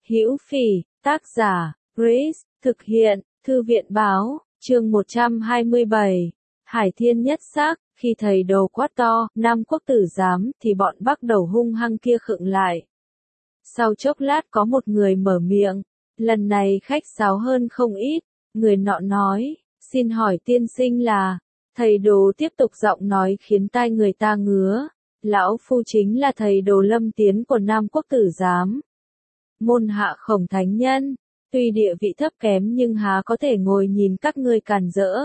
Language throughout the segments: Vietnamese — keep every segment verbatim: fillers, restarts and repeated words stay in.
Hữu Phỉ, tác giả, Grace, thực hiện, Thư viện báo, chương một trăm hai mươi bảy. Hải Thiên nhất sắc, khi thầy đồ quát to, Nam Quốc tử giám, thì bọn Bắc đầu hung hăng kia khựng lại. Sau chốc lát có một người mở miệng, lần này khách sáo hơn không ít, người nọ nói, xin hỏi tiên sinh là, thầy đồ tiếp tục giọng nói khiến tai người ta ngứa, lão phu chính là thầy đồ Lâm Tiến của Nam Quốc tử giám. Môn hạ Khổng thánh nhân, tuy địa vị thấp kém nhưng há có thể ngồi nhìn các ngươi càn rỡ.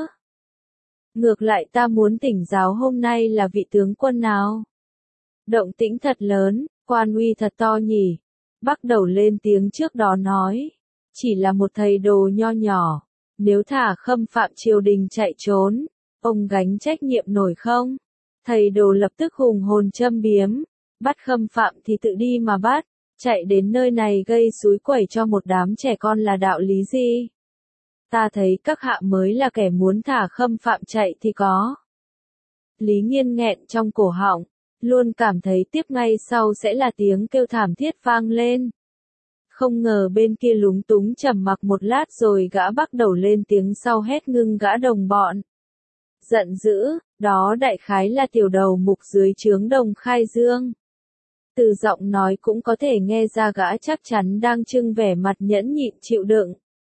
Ngược lại ta muốn thỉnh giáo hôm nay là vị tướng quân nào? Động tĩnh thật lớn, quan uy thật to nhỉ. Bắc đầu lên tiếng trước đó nói, chỉ là một thầy đồ nho nhỏ, nếu thả khâm phạm triều đình chạy trốn, ông gánh trách nhiệm nổi không? Thầy đồ lập tức hùng hồn châm biếm, bắt khâm phạm thì tự đi mà bắt, chạy đến nơi này gây xúi quẩy cho một đám trẻ con là đạo lý gì? Ta thấy các hạ mới là kẻ muốn thả khâm phạm chạy thì có. Lý Nghiên nghẹn trong cổ họng, luôn cảm thấy tiếp ngay sau sẽ là tiếng kêu thảm thiết vang lên. Không ngờ bên kia lúng túng trầm mặc một lát rồi gã bắt đầu lên tiếng sau hét ngưng gã đồng bọn. Giận dữ, đó đại khái là tiểu đầu mục dưới trướng Đồng Khai Dương. Từ giọng nói cũng có thể nghe ra gã chắc chắn đang trưng vẻ mặt nhẫn nhịn chịu đựng.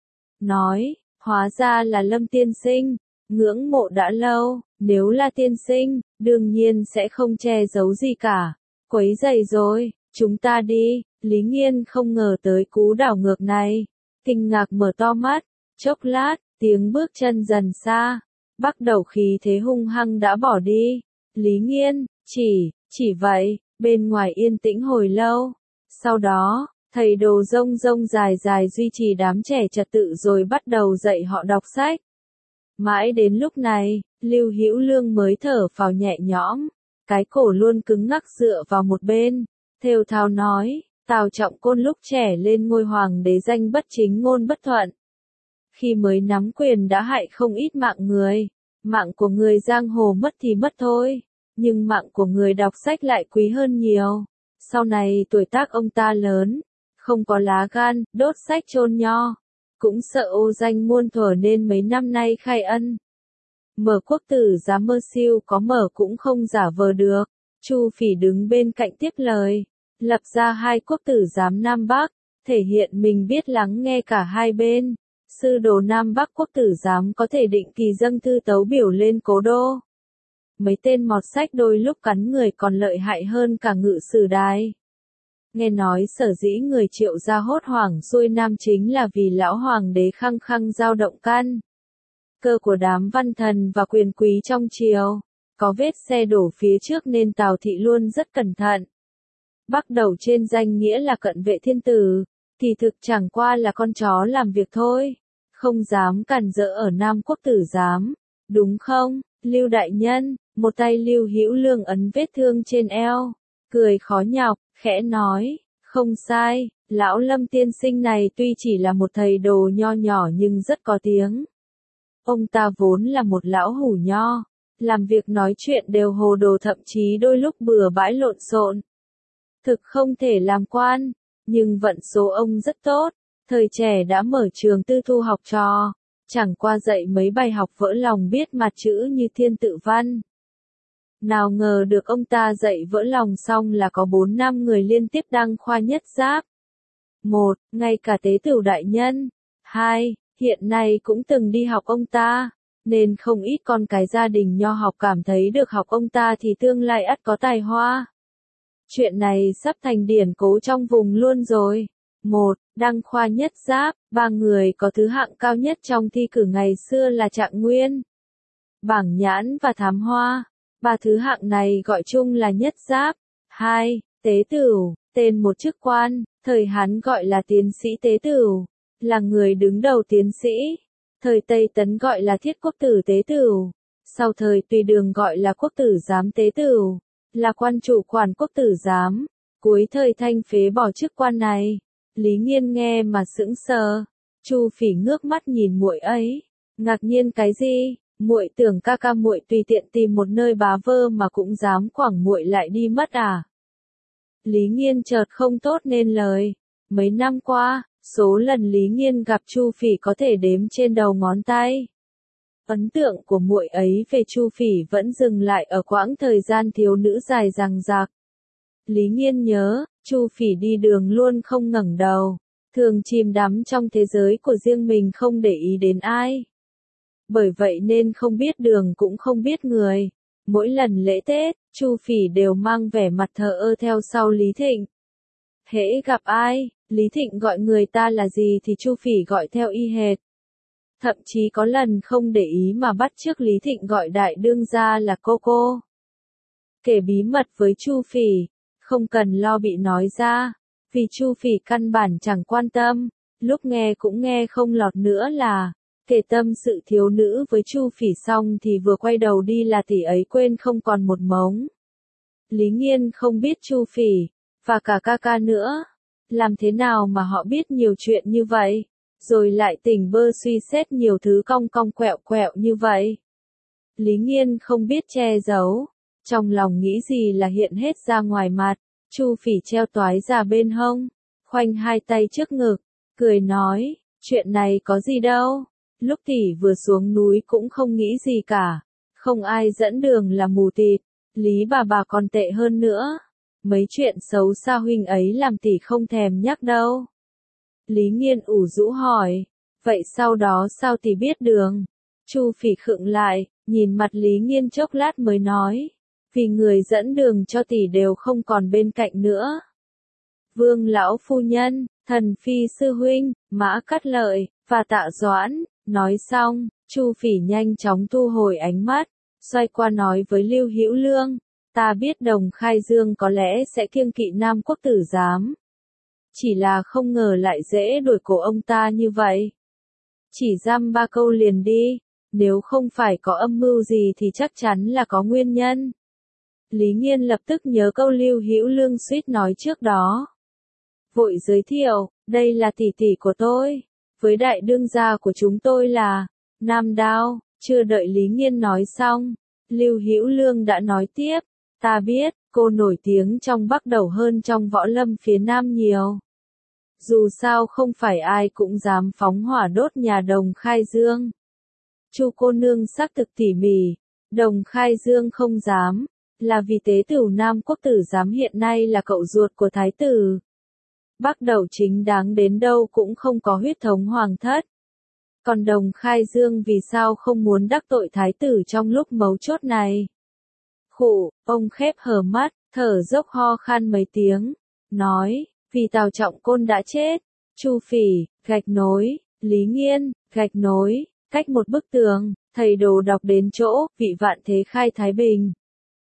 Nói, hóa ra là Lâm tiên sinh, ngưỡng mộ đã lâu, nếu là tiên sinh, đương nhiên sẽ không che giấu gì cả. Quấy rầy rồi, chúng ta đi. Lý Nghiên không ngờ tới cú đảo ngược này, kinh ngạc mở to mắt, chốc lát, tiếng bước chân dần xa, bắt đầu khí thế hung hăng đã bỏ đi. Lý Nghiên, chỉ, chỉ vậy, bên ngoài yên tĩnh hồi lâu. Sau đó, thầy đồ rông rông dài dài duy trì đám trẻ trật tự rồi bắt đầu dạy họ đọc sách. Mãi đến lúc này, Lưu Hữu Lương mới thở phào nhẹ nhõm, cái cổ luôn cứng ngắc dựa vào một bên, thều thào nói, Tào Trọng Côn lúc trẻ lên ngôi hoàng đế danh bất chính ngôn bất thuận. Khi mới nắm quyền đã hại không ít mạng người, mạng của người giang hồ mất thì mất thôi, nhưng mạng của người đọc sách lại quý hơn nhiều. Sau này tuổi tác ông ta lớn, không có lá gan, đốt sách chôn nho, cũng sợ ô danh muôn thuở nên mấy năm nay khai ân. Mở quốc tử giám mơ siêu có mở cũng không giả vờ được. Chu Phỉ đứng bên cạnh tiếp lời, lập ra hai quốc tử giám Nam Bắc, thể hiện mình biết lắng nghe cả hai bên. Sư đồ Nam Bắc quốc tử giám có thể định kỳ dâng thư tấu biểu lên cố đô. Mấy tên mọt sách đôi lúc cắn người còn lợi hại hơn cả ngự sử đài. Nghe nói sở dĩ người Triệu gia hốt hoảng xuôi nam chính là vì lão hoàng đế khăng khăng giao động căn cơ của đám văn thần và quyền quý trong triều, có vết xe đổ phía trước nên Tào thị luôn rất cẩn thận. Bắt đầu trên danh nghĩa là cận vệ thiên tử, thì thực chẳng qua là con chó làm việc thôi, không dám cản rỡ ở Nam Quốc tử giám, đúng không, Lưu đại nhân? Một tay Lưu Hữu Lương ấn vết thương trên eo, cười khó nhọc, khẽ nói, không sai, lão Lâm tiên sinh này tuy chỉ là một thầy đồ nho nhỏ nhưng rất có tiếng. Ông ta vốn là một lão hủ nho, làm việc nói chuyện đều hồ đồ thậm chí đôi lúc bừa bãi lộn xộn. Thực không thể làm quan, nhưng vận số ông rất tốt, thời trẻ đã mở trường tư thu học trò, chẳng qua dạy mấy bài học vỡ lòng biết mặt chữ như thiên tự văn. Nào ngờ được ông ta dạy vỡ lòng xong là có bốn năm người liên tiếp đăng khoa nhất giáp. Một, ngay cả tế tửu đại nhân. Hai, hiện nay cũng từng đi học ông ta, nên không ít con cái gia đình nho học cảm thấy được học ông ta thì tương lai ắt có tài hoa. Chuyện này sắp thành điển cố trong vùng luôn rồi. Một, đăng khoa nhất giáp, ba người có thứ hạng cao nhất trong thi cử ngày xưa là Trạng Nguyên, Bảng Nhãn và Thám Hoa. Ba thứ hạng này gọi chung là nhất giáp. Hai, tế tửu, tên một chức quan, thời Hán gọi là tiến sĩ tế tửu, là người đứng đầu tiến sĩ. Thời Tây Tấn gọi là thiết quốc tử tế tửu, sau thời Tùy Đường gọi là quốc tử giám tế tửu, là quan chủ quản quốc tử giám. Cuối thời Thanh phế bỏ chức quan này. Lý Nghiên nghe mà sững sờ. Chu Phỉ ngước mắt nhìn muội ấy, ngạc nhiên cái gì? Muội tưởng ca ca muội tùy tiện tìm một nơi bá vơ mà cũng dám quẳng muội lại đi mất à? Lý Nghiên chợt không tốt nên lời, Mấy năm qua, số lần Lý Nghiên gặp Chu Phỉ có thể đếm trên đầu ngón tay. Ấn tượng của muội ấy về Chu Phỉ vẫn dừng lại ở quãng thời gian thiếu nữ dài dằng dặc. Lý Nghiên nhớ, Chu Phỉ đi đường luôn không ngẩng đầu, thường chìm đắm trong thế giới của riêng mình không để ý đến ai. Bởi vậy nên không biết đường cũng không biết người. Mỗi lần lễ Tết, Chu Phỉ đều mang vẻ mặt thờ ơ theo sau Lý Thịnh. Hễ gặp ai, Lý Thịnh gọi người ta là gì thì Chu Phỉ gọi theo y hệt. Thậm chí có lần không để ý mà bắt chước Lý Thịnh gọi đại đương gia là cô cô. Kể bí mật với Chu Phỉ, không cần lo bị nói ra, vì Chu Phỉ căn bản chẳng quan tâm, lúc nghe cũng nghe không lọt nữa là, kể tâm sự thiếu nữ với Chu Phỉ xong thì vừa quay đầu đi là tỷ ấy quên không còn một mống. Lý Nghiên không biết Chu Phỉ, và cả ca ca nữa, làm thế nào mà họ biết nhiều chuyện như vậy, rồi lại tỉnh bơ suy xét nhiều thứ cong cong quẹo quẹo như vậy. Lý Nghiên không biết che giấu, trong lòng nghĩ gì là hiện hết ra ngoài mặt. Chu Phỉ treo toái ra bên hông, khoanh hai tay trước ngực, cười nói, chuyện này có gì đâu, lúc tỷ vừa xuống núi cũng không nghĩ gì cả, không ai dẫn đường là mù tịt, Lý bà bà còn tệ hơn nữa, mấy chuyện xấu xa huynh ấy làm tỷ không thèm nhắc đâu. Lý Nghiên ủ rũ hỏi, vậy sau đó sao tỷ biết đường? Chu Phỉ khựng lại, nhìn mặt Lý Nghiên chốc lát mới nói, vì người dẫn đường cho tỷ đều không còn bên cạnh nữa. Vương lão phu nhân, Thần phi sư huynh, Mã Cát Lợi, và Tạ Doãn, nói xong, Chu Phỉ nhanh chóng thu hồi ánh mắt, xoay qua nói với Lưu Hữu Lương, ta biết Đồng Khai Dương có lẽ sẽ kiêng kỵ Nam Quốc tử giám. Chỉ là không ngờ lại dễ đuổi cổ ông ta như vậy. Chỉ dăm ba câu liền đi, nếu không phải có âm mưu gì thì chắc chắn là có nguyên nhân. Lý Nghiên lập tức nhớ câu Lưu Hữu Lương suýt nói trước đó. Vội giới thiệu, đây là tỷ tỷ của tôi, với đại đương gia của chúng tôi là Nam Đao. Chưa đợi Lý Nghiên nói xong, Lưu Hữu Lương đã nói tiếp, ta biết, cô nổi tiếng trong Bắc Đầu hơn trong võ lâm phía Nam nhiều. Dù sao không phải ai cũng dám phóng hỏa đốt nhà Đồng Khai Dương. Chu cô nương xác thực tỉ mỉ, Đồng Khai Dương không dám, là vì tế tửu Nam Quốc tử giám hiện nay là cậu ruột của thái tử. Bắc Đầu chính đáng đến đâu cũng không có huyết thống hoàng thất. Còn Đồng Khai Dương vì sao không muốn đắc tội thái tử trong lúc mấu chốt này? Khụ, ông khép hờ mắt, thở dốc ho khan mấy tiếng, nói, vì Tào Trọng Côn đã chết. Chu Phỉ, gạch nối, Lý Nghiên, gạch nối, cách một bức tường, thầy đồ đọc đến chỗ, vị vạn thế khai Thái Bình.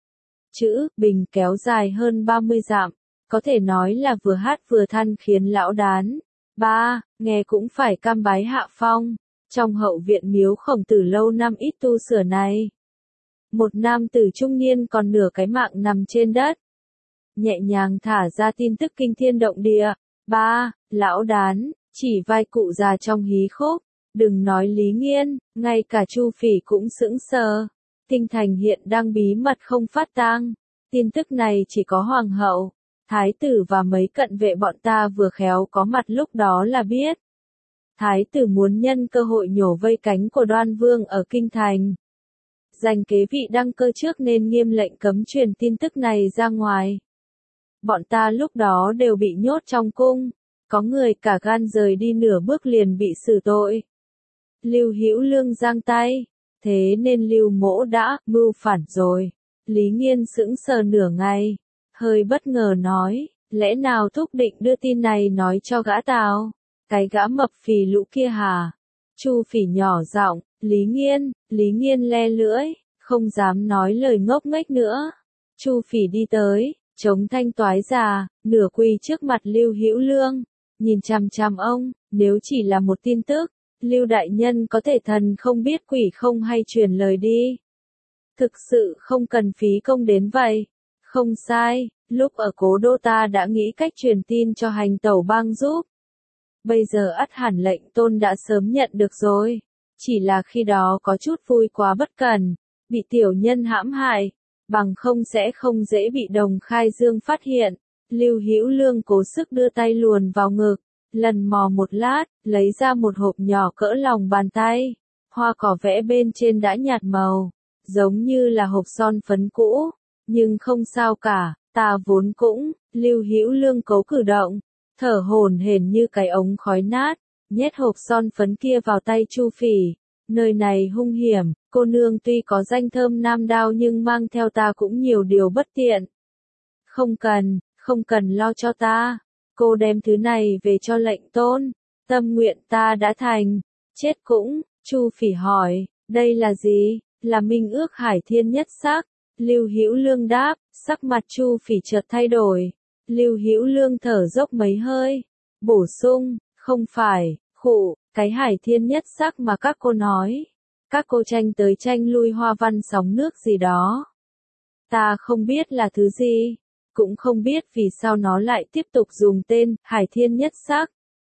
Chữ, Bình kéo dài hơn ba mươi dặm, có thể nói là vừa hát vừa than khiến lão đán. Ba, nghe cũng phải cam bái hạ phong, trong hậu viện miếu Khổng Tử lâu năm ít tu sửa này. Một nam tử trung niên còn nửa cái mạng nằm trên đất. Nhẹ nhàng thả ra tin tức kinh thiên động địa. Ba, lão đán, chỉ vai cụ già trong hí khúc. Đừng nói Lý Nghiên, ngay cả Chu Phỉ cũng sững sờ. Kinh thành hiện đang bí mật không phát tang. Tin tức này chỉ có hoàng hậu, thái tử và mấy cận vệ bọn ta vừa khéo có mặt lúc đó là biết. Thái tử muốn nhân cơ hội nhổ vây cánh của Đoan Vương ở kinh thành. Giành kế vị đăng cơ trước nên nghiêm lệnh cấm truyền tin tức này ra ngoài. Bọn ta lúc đó đều bị nhốt trong cung, có người cả gan rời đi nửa bước liền bị xử tội. Lưu Hữu Lương giang tay, thế nên Lưu Mỗ đã mưu phản rồi. Lý Nghiên sững sờ nửa ngày, hơi bất ngờ nói, lẽ nào thúc định đưa tin này nói cho gã Tào, cái gã mập phì lũ kia hả? Chu Phỉ nhỏ giọng, Lý Nghiên, Lý Nghiên le lưỡi, không dám nói lời ngốc nghếch nữa. Chu Phỉ đi tới, chống thanh toái già, nửa quỳ trước mặt Lưu Hữu Lương, nhìn chằm chằm ông, nếu chỉ là một tin tức, Lưu đại nhân có thể thần không biết quỷ không hay truyền lời đi. Thực sự không cần phí công đến vậy. Không sai, lúc ở cố đô ta đã nghĩ cách truyền tin cho hành tẩu bang giúp. Bây giờ ắt hẳn lệnh tôn đã sớm nhận được rồi. Chỉ là khi đó có chút vui quá bất cẩn, bị tiểu nhân hãm hại, bằng không sẽ không dễ bị Đồng Khai Dương phát hiện. Lưu Hữu Lương cố sức đưa tay luồn vào ngực, lần mò một lát, lấy ra một hộp nhỏ cỡ lòng bàn tay. Hoa cỏ vẽ bên trên đã nhạt màu, giống như là hộp son phấn cũ, nhưng không sao cả, ta vốn cũng, Lưu Hữu Lương cố cử động, thở hổn hển như cái ống khói nát, nhét hộp son phấn kia vào tay Chu Phỉ. Nơi này hung hiểm, cô nương tuy có danh thơm nam đao nhưng mang theo ta cũng nhiều điều bất tiện. Không cần, không cần lo cho ta, cô đem thứ này về cho lệnh tôn, tâm nguyện ta đã thành. Chết cũng, Chu Phỉ hỏi, đây là gì? Là minh ước hải thiên nhất sắc. Lưu Hữu Lương đáp, sắc mặt Chu Phỉ chợt thay đổi. Lưu Hữu Lương thở dốc mấy hơi, bổ sung, không phải, khụ, cái hải thiên nhất sắc mà các cô nói. Các cô tranh tới tranh lui hoa văn sóng nước gì đó. Ta không biết là thứ gì, cũng không biết vì sao nó lại tiếp tục dùng tên hải thiên nhất sắc.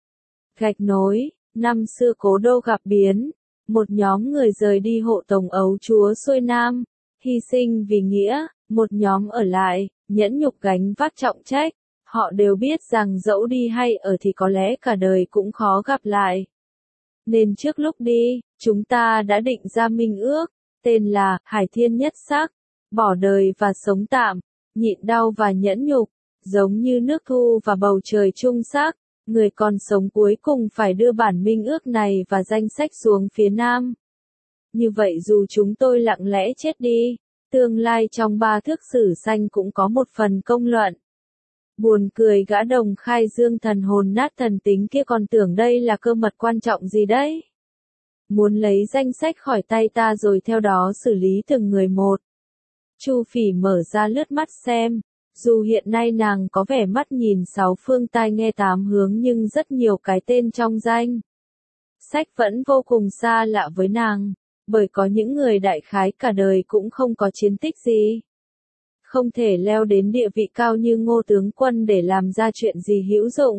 Gạch nối, năm xưa cố đô gặp biến, một nhóm người rời đi hộ tống ấu chúa xuôi nam, hy sinh vì nghĩa, một nhóm ở lại, nhẫn nhục gánh vác trọng trách. Họ đều biết rằng dẫu đi hay ở thì có lẽ cả đời cũng khó gặp lại. Nên trước lúc đi, chúng ta đã định ra minh ước, tên là Hải Thiên Nhất Sắc, bỏ đời và sống tạm, nhịn đau và nhẫn nhục, giống như nước thu và bầu trời chung sắc. Người còn sống cuối cùng phải đưa bản minh ước này và danh sách xuống phía nam. Như vậy dù chúng tôi lặng lẽ chết đi, tương lai trong ba thước sử xanh cũng có một phần công luận. Buồn cười gã Đồng Khai Dương thần hồn nát thần tính kia còn tưởng đây là cơ mật quan trọng gì đấy. Muốn lấy danh sách khỏi tay ta rồi theo đó xử lý từng người một. Chu Phỉ mở ra lướt mắt xem, dù hiện nay nàng có vẻ mắt nhìn sáu phương tai nghe tám hướng nhưng rất nhiều cái tên trong danh sách vẫn vô cùng xa lạ với nàng, bởi có những người đại khái cả đời cũng không có chiến tích gì. Không thể leo đến địa vị cao như Ngô tướng quân để làm ra chuyện gì hữu dụng.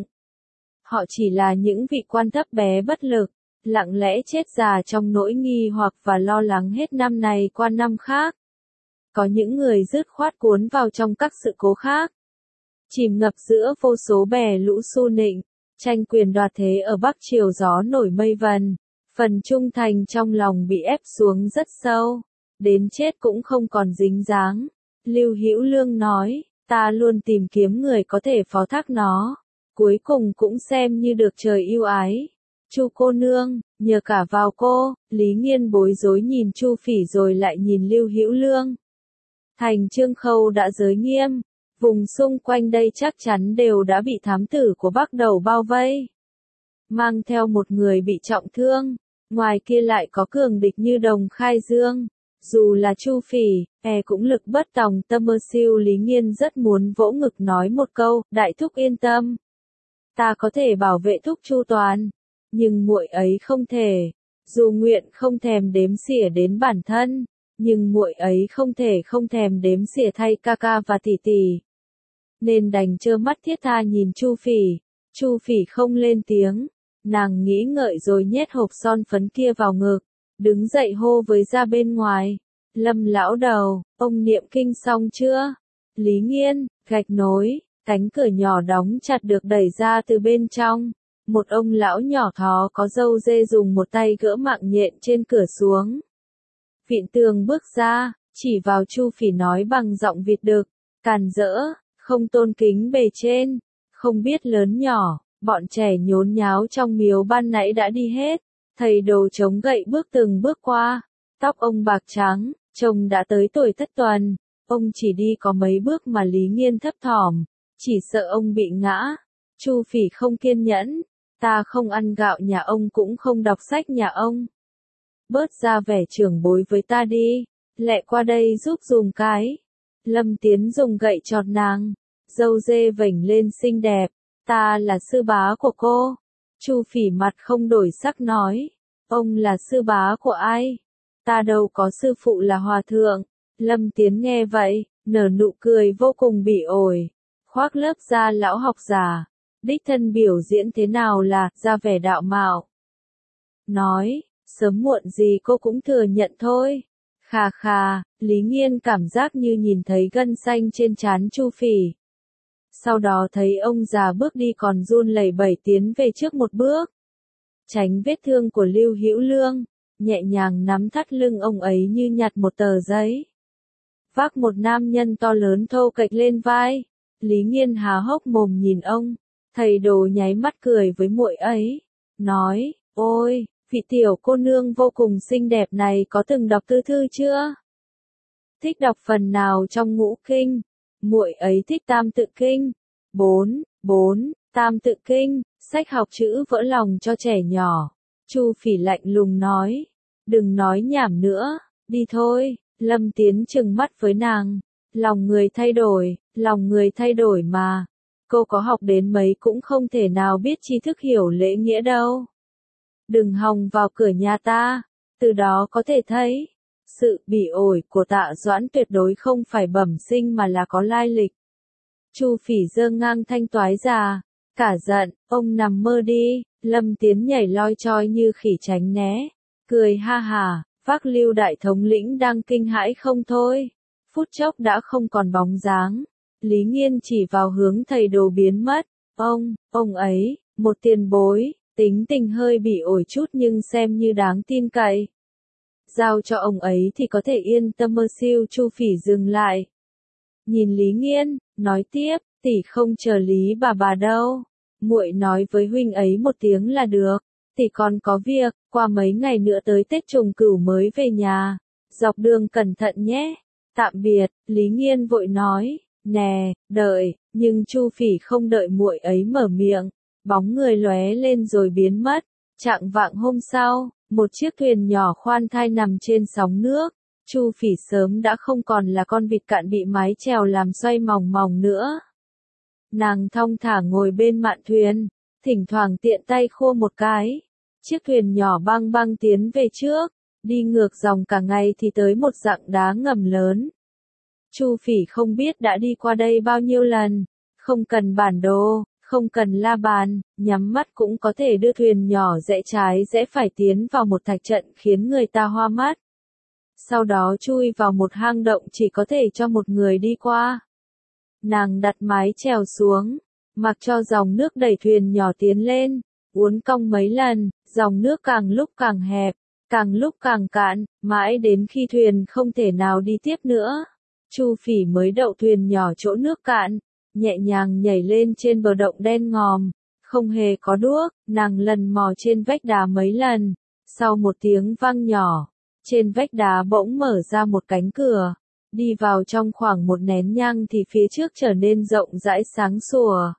Họ chỉ là những vị quan thấp bé bất lực, lặng lẽ chết già trong nỗi nghi hoặc và lo lắng hết năm này qua năm khác. Có những người dứt khoát cuốn vào trong các sự cố khác, chìm ngập giữa vô số bè lũ xu nịnh, tranh quyền đoạt thế ở Bắc Triều gió nổi mây vần, phần trung thành trong lòng bị ép xuống rất sâu, đến chết cũng không còn dính dáng. Lưu Hữu Lương nói, ta luôn tìm kiếm người có thể phó thác nó, cuối cùng cũng xem như được trời ưu ái. Chu cô nương, nhờ cả vào cô. Lý Nghiên bối rối nhìn Chu Phỉ rồi lại nhìn Lưu Hữu Lương. Thành Trương Khâu đã giới nghiêm, vùng xung quanh đây chắc chắn đều đã bị thám tử của Bắc Đầu bao vây, mang theo một người bị trọng thương, ngoài kia lại có cường địch như Đồng Khai Dương. Dù là Chu Phỉ, e cũng lực bất tòng tâm. Mơ siêu Lý Nghiên rất muốn vỗ ngực nói một câu, đại thúc yên tâm, ta có thể bảo vệ thúc chu toàn, nhưng muội ấy không thể. Dù nguyện không thèm đếm xỉa đến bản thân, nhưng muội ấy không thể không thèm đếm xỉa thay ca ca và tỷ tỷ. Nên đành trơ mắt thiết tha nhìn Chu Phỉ. Chu Phỉ không lên tiếng, nàng nghĩ ngợi rồi nhét hộp son phấn kia vào ngực, đứng dậy hô với ra bên ngoài. Lâm lão đầu, ông niệm kinh xong chưa? Lý Nghiên, gạch nối, cánh cửa nhỏ đóng chặt được đẩy ra từ bên trong. Một ông lão nhỏ thó có râu dê dùng một tay gỡ mạng nhện trên cửa xuống. Vịn tường bước ra, chỉ vào Chu Phỉ nói bằng giọng Việt đực, càn rỡ, không tôn kính bề trên, không biết lớn nhỏ. Bọn trẻ nhốn nháo trong miếu ban nãy đã đi hết. Thầy đồ chống gậy bước từng bước qua, tóc ông bạc trắng, trông đã tới tuổi thất tuần. Ông chỉ đi có mấy bước mà Lý Nghiên thấp thỏm, chỉ sợ ông bị ngã. Chu Phỉ không kiên nhẫn, ta không ăn gạo nhà ông cũng không đọc sách nhà ông. Bớt ra vẻ trưởng bối với ta đi, lẹ qua đây giúp dùm cái. Lâm Tiến dùng gậy chọt nàng, râu dê vểnh lên xinh đẹp, ta là sư bá của cô. Chu Phỉ mặt không đổi sắc nói, ông là sư bá của ai? Ta đâu có sư phụ là hòa thượng. Lâm Tiến nghe vậy, nở nụ cười vô cùng bỉ ổi, khoác lớp da lão học giả, đích thân biểu diễn thế nào là ra vẻ đạo mạo. Nói, sớm muộn gì cô cũng thừa nhận thôi. Khà khà, Lý Nghiên cảm giác như nhìn thấy gân xanh trên trán Chu Phỉ. sau đó thấy ông già bước đi còn run lẩy bẩy tiến về trước một bước. Tránh vết thương của Lưu Hữu Lương, nhẹ nhàng nắm thắt lưng ông ấy như nhặt một tờ giấy. Vác một nam nhân to lớn thô kệch lên vai, Lý Nghiên há hốc mồm nhìn ông, thầy Đồ nháy mắt cười với muội ấy, nói, ôi, vị tiểu cô nương vô cùng xinh đẹp này có từng đọc tư thư chưa? Thích đọc phần nào trong ngũ kinh? Muội ấy thích tam tự kinh. Bốn, bốn, tam tự kinh, sách học chữ vỡ lòng cho trẻ nhỏ. Chu Phỉ lạnh lùng nói, đừng nói nhảm nữa, đi thôi. Lâm Tiến trừng mắt với nàng, lòng người thay đổi, lòng người thay đổi mà. Cô có học đến mấy cũng không thể nào biết tri thức hiểu lễ nghĩa đâu. Đừng hòng vào cửa nhà ta, từ đó có thể thấy, sự bỉ ổi của Tạ Doãn tuyệt đối không phải bẩm sinh mà là có lai lịch. Chu Phỉ giơ ngang thanh toái già, cả giận, ông nằm mơ đi. Lâm Tiến nhảy loi choi như khỉ tránh né, cười ha hà, vác Lưu đại thống lĩnh đang kinh hãi không thôi. Phút chốc đã không còn bóng dáng, Lý Nghiên chỉ vào hướng thầy Đồ biến mất. Ông, ông ấy, một tiền bối, tính tình hơi bị ổi chút nhưng xem như đáng tin cậy. Giao cho ông ấy thì có thể yên tâm. Mơ siêu. Chu Phỉ dừng lại, nhìn Lý Nghiên, nói tiếp, tỷ không chờ Lý bà bà đâu, muội nói với huynh ấy một tiếng là được, tỷ còn có việc, qua mấy ngày nữa tới Tết Trùng Cửu mới về nhà, dọc đường cẩn thận nhé. Tạm biệt. Lý Nghiên vội nói, nè, đợi, nhưng Chu Phỉ không đợi muội ấy mở miệng, bóng người lóe lên rồi biến mất. Trạng vạng hôm sau, một chiếc thuyền nhỏ khoan thai nằm trên sóng nước. Chu Phỉ sớm đã không còn là con vịt cạn bị mái chèo làm xoay mòng mòng nữa. Nàng thong thả ngồi bên mạn thuyền, thỉnh thoảng tiện tay khua một cái. Chiếc thuyền nhỏ băng băng tiến về trước, đi ngược dòng cả ngày thì tới một rặng đá ngầm lớn. Chu Phỉ không biết đã đi qua đây bao nhiêu lần, không cần bản đồ, không cần la bàn, nhắm mắt cũng có thể đưa thuyền nhỏ rẽ trái rẽ phải tiến vào một thạch trận khiến người ta hoa mắt. Sau đó chui vào một hang động chỉ có thể cho một người đi qua. Nàng đặt mái chèo xuống, mặc cho dòng nước đẩy thuyền nhỏ tiến lên, uốn cong mấy lần, dòng nước càng lúc càng hẹp, càng lúc càng cạn, mãi đến khi thuyền không thể nào đi tiếp nữa. Chu Phỉ mới đậu thuyền nhỏ chỗ nước cạn, nhẹ nhàng nhảy lên trên bờ động đen ngòm, không hề có đuốc, nàng lần mò trên vách đá mấy lần, sau một tiếng vang nhỏ, trên vách đá bỗng mở ra một cánh cửa, đi vào trong khoảng một nén nhang thì phía trước trở nên rộng rãi sáng sủa.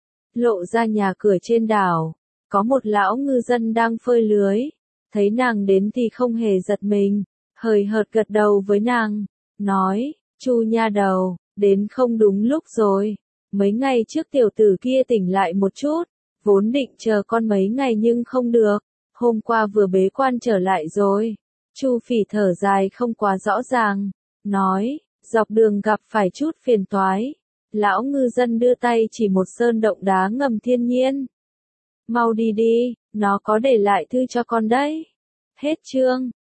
Lộ ra nhà cửa trên đảo, có một lão ngư dân đang phơi lưới, thấy nàng đến thì không hề giật mình, hời hợt gật đầu với nàng, nói, Chu nha đầu, đến không đúng lúc rồi, mấy ngày trước tiểu tử kia tỉnh lại một chút, vốn định chờ con mấy ngày nhưng không được, hôm qua vừa bế quan trở lại rồi. Chu Phỉ thở dài không quá rõ ràng, nói, dọc đường gặp phải chút phiền toái. Lão ngư dân đưa tay chỉ một sơn động đá ngầm thiên nhiên. Mau đi đi, nó có để lại thư cho con đấy. Hết chương.